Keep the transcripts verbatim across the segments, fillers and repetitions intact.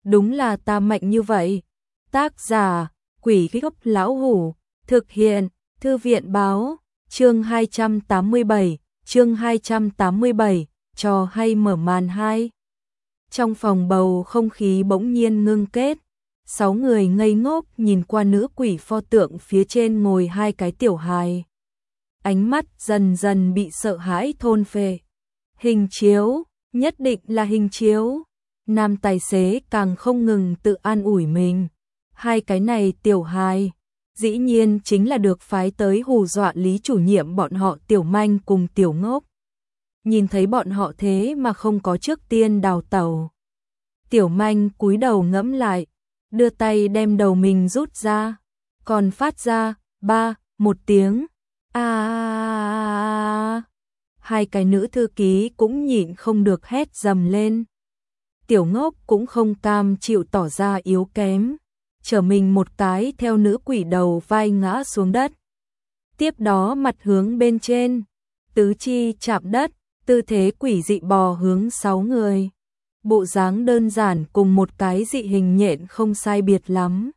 đúng là ta mạnh như vậy. Tác giả, Quỷ Gốc Lão Hủ, thực hiện, Thư viện Báo, chương hai trăm tám mươi bảy, chương hai trăm tám mươi bảy, trò hay mở màn hai. Trong phòng bầu không khí bỗng nhiên ngưng kết, sáu người ngây ngốc nhìn qua nữ quỷ pho tượng phía trên ngồi hai cái tiểu hài. Ánh mắt dần dần bị sợ hãi thôn phệ. Hình chiếu, nhất định là hình chiếu. Nam tài xế càng không ngừng tự an ủi mình. Hai cái này tiểu hài, dĩ nhiên chính là được phái tới hù dọa Lý chủ nhiệm bọn họ Tiểu Manh cùng Tiểu Ngốc. Nhìn thấy bọn họ thế mà không có trước tiên đào tẩu. Tiểu Manh cúi đầu ngẫm lại, đưa tay đem đầu mình rút ra, còn phát ra ba một tiếng. A, hai cái nữ thư ký cũng nhịn không được hét dầm lên. Tiểu Ngốc cũng không cam chịu tỏ ra yếu kém, trở mình một cái theo nữ quỷ đầu vai ngã xuống đất. Tiếp đó mặt hướng bên trên, tứ chi chạm đất, tư thế quỷ dị bò hướng sáu người. Bộ dáng đơn giản cùng một cái dị hình nhện không sai biệt lắm.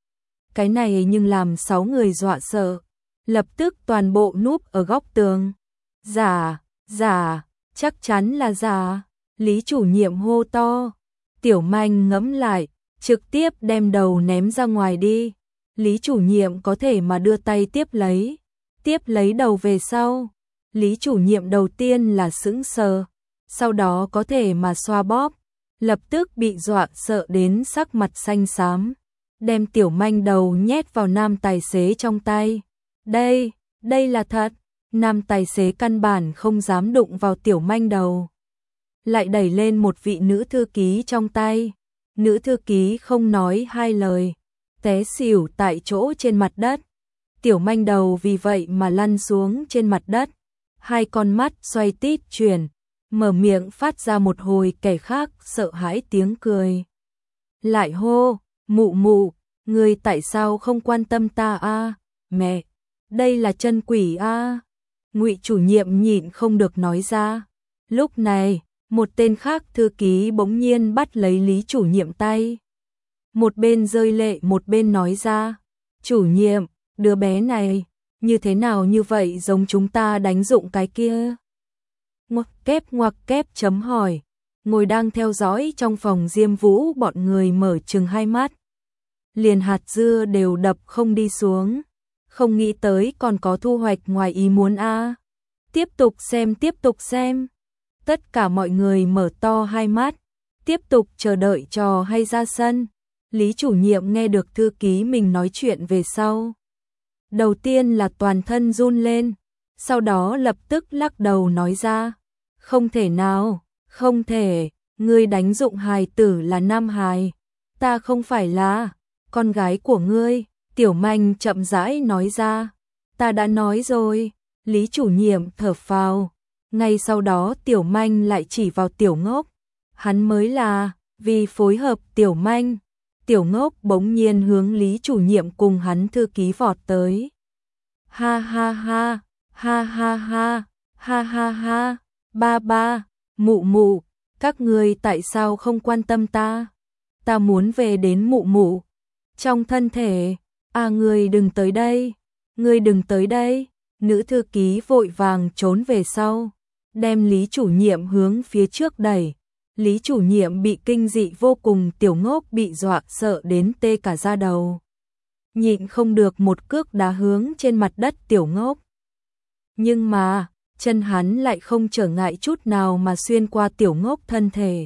Cái này nhưng làm sáu người dọa sợ, lập tức toàn bộ núp ở góc tường. Giả, giả, chắc chắn là giả. Lý chủ nhiệm hô to. Tiểu Manh ngẫm lại, trực tiếp đem đầu ném ra ngoài đi. Lý chủ nhiệm có thể mà đưa tay tiếp lấy, tiếp lấy đầu về sau. Lý chủ nhiệm đầu tiên là sững sờ, sau đó có thể mà xoa bóp, lập tức bị dọa sợ đến sắc mặt xanh xám, đem Tiểu Manh đầu nhét vào nam tài xế trong tay. Đây, đây là thật. Nam tài xế căn bản không dám đụng vào Tiểu Manh đầu, lại đẩy lên một vị nữ thư ký trong tay. Nữ thư ký không nói hai lời, té xỉu tại chỗ trên mặt đất. Tiểu Manh đầu vì vậy mà lăn xuống trên mặt đất, hai con mắt xoay tít chuyển, mở miệng phát ra một hồi kẻ khác sợ hãi tiếng cười. Lại hô, mụ mụ, người tại sao không quan tâm ta a? Mẹ, đây là chân quỷ a. Ngụy chủ nhiệm nhịn không được nói ra. Lúc này, một tên khác thư ký bỗng nhiên bắt lấy Lý chủ nhiệm tay. Một bên rơi lệ một bên nói ra, chủ nhiệm, đứa bé này, như thế nào như vậy giống chúng ta đánh dụng cái kia. Ngoặc kép ngoặc kép chấm hỏi, ngồi đang theo dõi trong phòng Diêm Vũ bọn người mở trừng hai mắt. Liền hạt dưa đều đập không đi xuống, không nghĩ tới còn có thu hoạch ngoài ý muốn a. Tiếp tục xem tiếp tục xem. Tất cả mọi người mở to hai mắt, tiếp tục chờ đợi trò hay ra sân. Lý chủ nhiệm nghe được thư ký mình nói chuyện về sau. Đầu tiên là toàn thân run lên, sau đó lập tức lắc đầu nói ra. Không thể nào, không thể, ngươi đánh dụng hài tử là nam hài. Ta không phải là con gái của ngươi. Tiểu Manh chậm rãi nói ra. Ta đã nói rồi. Lý chủ nhiệm thở phào. Ngay sau đó Tiểu Manh lại chỉ vào Tiểu Ngốc. Hắn mới là, vì phối hợp Tiểu Manh. Tiểu Ngốc bỗng nhiên hướng Lý chủ nhiệm cùng hắn thư ký vọt tới. Ha ha ha, ha ha ha, ha ha ha, ba ba, mụ mụ, các người tại sao không quan tâm ta? Ta muốn về đến mụ mụ trong thân thể. À, người đừng tới đây, người đừng tới đây. Nữ thư ký vội vàng trốn về sau, đem Lý chủ nhiệm hướng phía trước đẩy. Lý chủ nhiệm bị kinh dị vô cùng, Tiểu Ngốc bị dọa sợ đến tê cả da đầu. Nhịn không được một cước đá hướng trên mặt đất Tiểu Ngốc. Nhưng mà, chân hắn lại không trở ngại chút nào mà xuyên qua Tiểu Ngốc thân thể.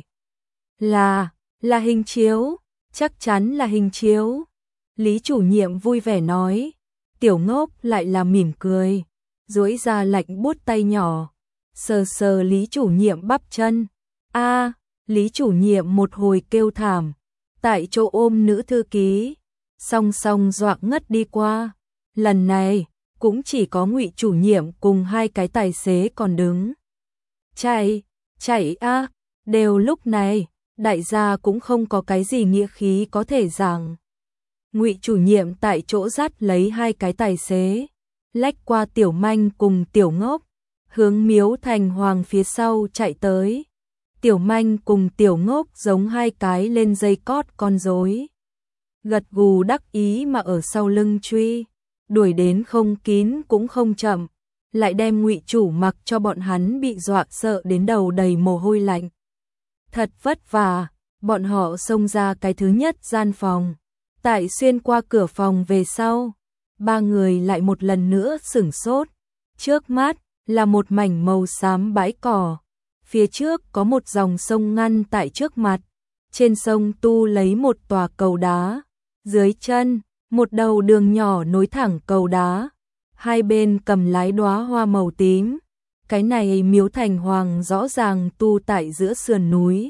Là, là hình chiếu, chắc chắn là hình chiếu. Lý chủ nhiệm vui vẻ nói. Tiểu Ngốc lại là mỉm cười, duỗi ra lạnh buốt tay nhỏ, sờ sờ Lý chủ nhiệm bắp chân. A, Lý chủ nhiệm một hồi kêu thảm, tại chỗ ôm nữ thư ký, song song dọa ngất đi qua. Lần này, cũng chỉ có Ngụy chủ nhiệm cùng hai cái tài xế còn đứng. Chạy, chạy a, đều lúc này, đại gia cũng không có cái gì nghĩa khí có thể giảng. Ngụy chủ nhiệm tại chỗ dắt lấy hai cái tài xế, lách qua Tiểu Manh cùng Tiểu Ngốc, hướng Miếu Thành Hoàng phía sau chạy tới. Tiểu Manh cùng Tiểu Ngốc giống hai cái lên dây cót con rối. Gật gù đắc ý mà ở sau lưng truy, đuổi đến không kín cũng không chậm, lại đem Ngụy Chủ mặc cho bọn hắn bị dọa sợ đến đầu đầy mồ hôi lạnh. Thật vất vả, bọn họ xông ra cái thứ nhất gian phòng. Tại xuyên qua cửa phòng về sau, ba người lại một lần nữa sửng sốt. Trước mắt là một mảnh màu xám bãi cỏ, phía trước có một dòng sông ngăn tại trước mặt, trên sông tu lấy một tòa cầu đá, dưới chân một đầu đường nhỏ nối thẳng cầu đá, hai bên cầm lái đóa hoa màu tím. Cái này miếu thành hoàng rõ ràng tu tại giữa sườn núi.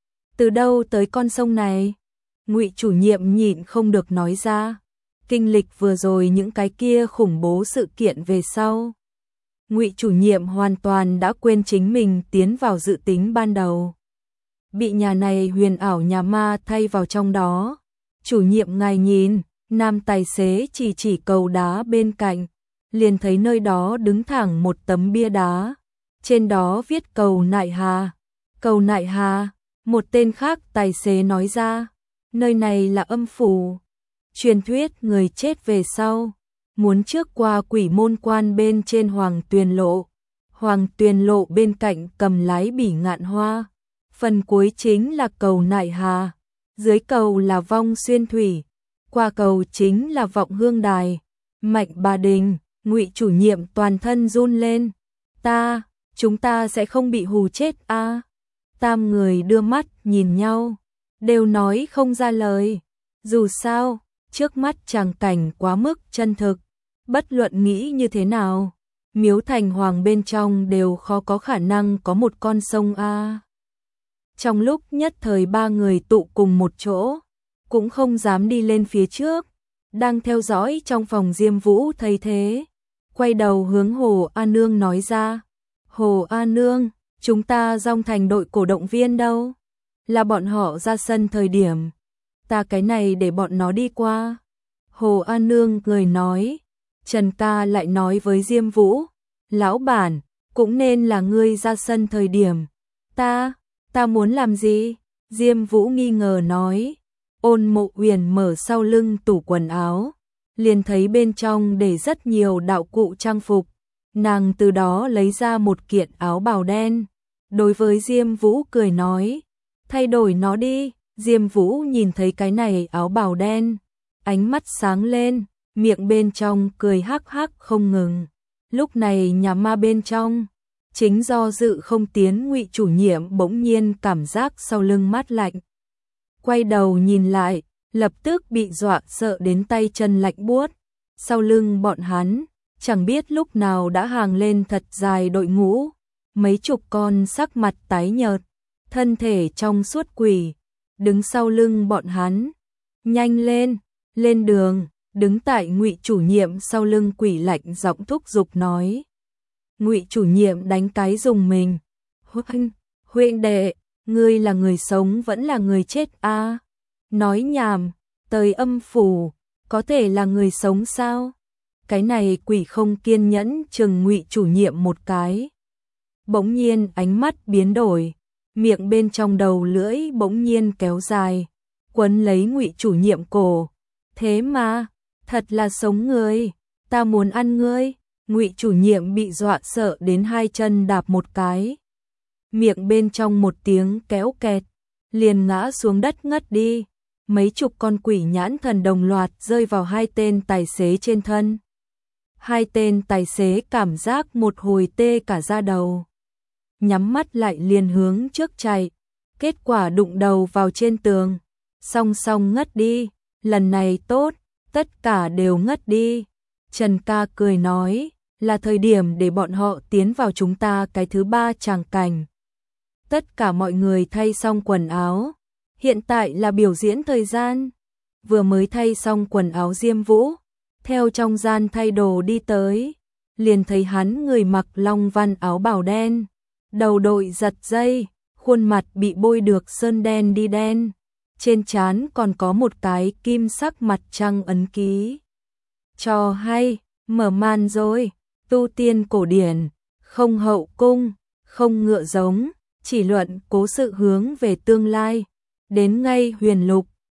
Từ đâu tới con sông này? Ngụy chủ nhiệm nhịn không được nói ra. Kinh lịch vừa rồi những cái kia khủng bố sự kiện về sau, Ngụy chủ nhiệm hoàn toàn đã quên chính mình tiến vào dự tính ban đầu. Bị nhà này huyền ảo nhà ma thay vào trong đó. Chủ nhiệm ngài nhìn, nam tài xế chỉ chỉ cầu đá bên cạnh, liền thấy nơi đó đứng thẳng một tấm bia đá. Trên đó viết cầu Nại Hà. Cầu Nại Hà, một tên khác tài xế nói ra, nơi này là âm phủ. Truyền thuyết người chết về sau, muốn trước qua quỷ môn quan bên trên Hoàng Tuyền Lộ. Hoàng Tuyền Lộ bên cạnh cầm lái bỉ ngạn hoa. Phần cuối chính là cầu Nại Hà. Dưới cầu là vong xuyên thủy. Qua cầu chính là vọng hương đài. Mạnh Bà Đình, Ngụy chủ nhiệm toàn thân run lên. Ta, chúng ta sẽ không bị hù chết a? À? Tam người đưa mắt nhìn nhau, đều nói không ra lời. Dù sao, trước mắt tràng cảnh quá mức chân thực, bất luận nghĩ như thế nào, miếu thành hoàng bên trong đều khó có khả năng có một con sông a. À. Trong lúc nhất thời ba người tụ cùng một chỗ, cũng không dám đi lên phía trước, đang theo dõi trong phòng Diêm Vũ thấy thế, quay đầu hướng Hồ A Nương nói ra, Hồ A Nương, chúng ta dòng thành đội cổ động viên đâu? Là bọn họ ra sân thời điểm, ta cái này để bọn nó đi qua. Hồ A Nương cười nói, Trần ca lại nói với Diêm Vũ, lão bản, cũng nên là ngươi ra sân thời điểm. Ta, ta muốn làm gì? Diêm Vũ nghi ngờ nói. Ôn Mộ Uyển mở sau lưng tủ quần áo, liền thấy bên trong để rất nhiều đạo cụ trang phục. Nàng từ đó lấy ra một kiện áo bào đen, đối với Diêm Vũ cười nói, thay đổi nó đi. Diêm Vũ nhìn thấy cái này áo bào đen, ánh mắt sáng lên, miệng bên trong cười hắc hắc không ngừng. Lúc này nhà ma bên trong, chính do dự không tiến Ngụy chủ nhiệm bỗng nhiên cảm giác sau lưng mát lạnh. Quay đầu nhìn lại, lập tức bị dọa sợ đến tay chân lạnh buốt. Sau lưng bọn hắn, chẳng biết lúc nào đã hàng lên thật dài đội ngũ, mấy chục con sắc mặt tái nhợt, thân thể trong suốt quỷ, đứng sau lưng bọn hắn. Nhanh lên, lên đường, đứng tại Ngụy chủ nhiệm sau lưng quỷ lạnh giọng thúc giục nói. Ngụy chủ nhiệm đánh cái dùng mình. Huynh, huynh đệ, ngươi là người sống vẫn là người chết a? À? Nói nhảm, tới âm phủ, có thể là người sống sao? Cái này quỷ không kiên nhẫn chừng Ngụy chủ nhiệm một cái. Bỗng nhiên ánh mắt biến đổi, miệng bên trong đầu lưỡi bỗng nhiên kéo dài, quấn lấy Ngụy chủ nhiệm cổ. Thế mà, thật là sống người, ta muốn ăn ngươi. Ngụy chủ nhiệm bị dọa sợ đến hai chân đạp một cái. Miệng bên trong một tiếng kéo kẹt, liền ngã xuống đất ngất đi. Mấy chục con quỷ nhãn thần đồng loạt rơi vào hai tên tài xế trên thân. Hai tên tài xế cảm giác một hồi tê cả da đầu. Nhắm mắt lại liền hướng trước chạy. Kết quả đụng đầu vào trên tường. Song song ngất đi. Lần này tốt, tất cả đều ngất đi. Trần ca cười nói, là thời điểm để bọn họ tiến vào chúng ta cái thứ ba tràng cảnh. Tất cả mọi người thay xong quần áo. Hiện tại là biểu diễn thời gian. Vừa mới thay xong quần áo Diêm Vũ, theo trong gian thay đồ đi tới, liền thấy hắn người mặc long văn áo bào đen, đầu đội giật dây, khuôn mặt bị bôi được sơn đen đi đen, trên trán còn có một cái kim sắc mặt trăng ấn ký. Trò hay, mở màn rồi, tu tiên cổ điển, không hậu cung, không ngựa giống, chỉ luận cố sự hướng về tương lai. Đến ngay huyền lục,